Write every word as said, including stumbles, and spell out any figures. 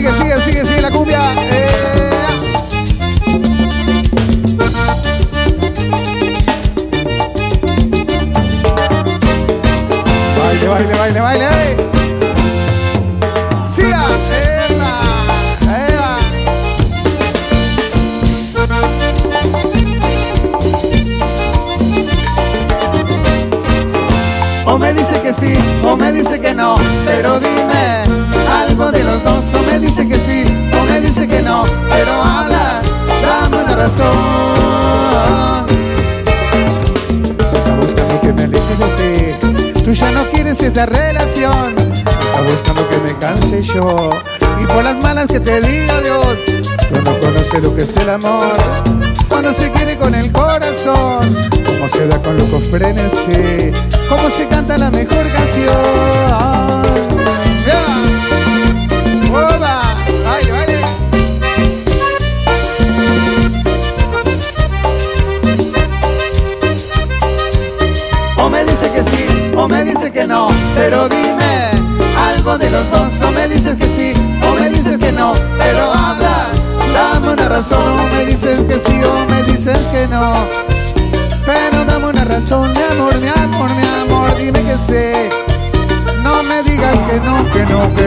Sigue, sigue, sigue, sigue la cumbia. Eh. Baile, baile, baile, baile. Eh. Siga. Eva, Eva. O me dice que sí, o me dice que no, pero dime algo de los dos. O me dice que sí, o me dice que no, pero habla, dame una razón. Está buscando que me aleje de ti, tú ya no quieres esta relación. Está buscando que me canse yo, y por las malas que te diga Dios, tú no conoces lo que es el amor, cuando se quiere con el corazón, cómo se da con loco frenesí, cómo se canta la mejor canción. Yeah. ¡Oba! ¡Baile, baile! O me dice que sí, o me dice que no, pero dime algo de los dos. O me dices que sí, o me dices que no, pero habla, dame una razón. O me dices que sí, o me dices que no, pero dame una razón, mi amor, mi amor, mi amor, dime que sí. No me digas que no, que no,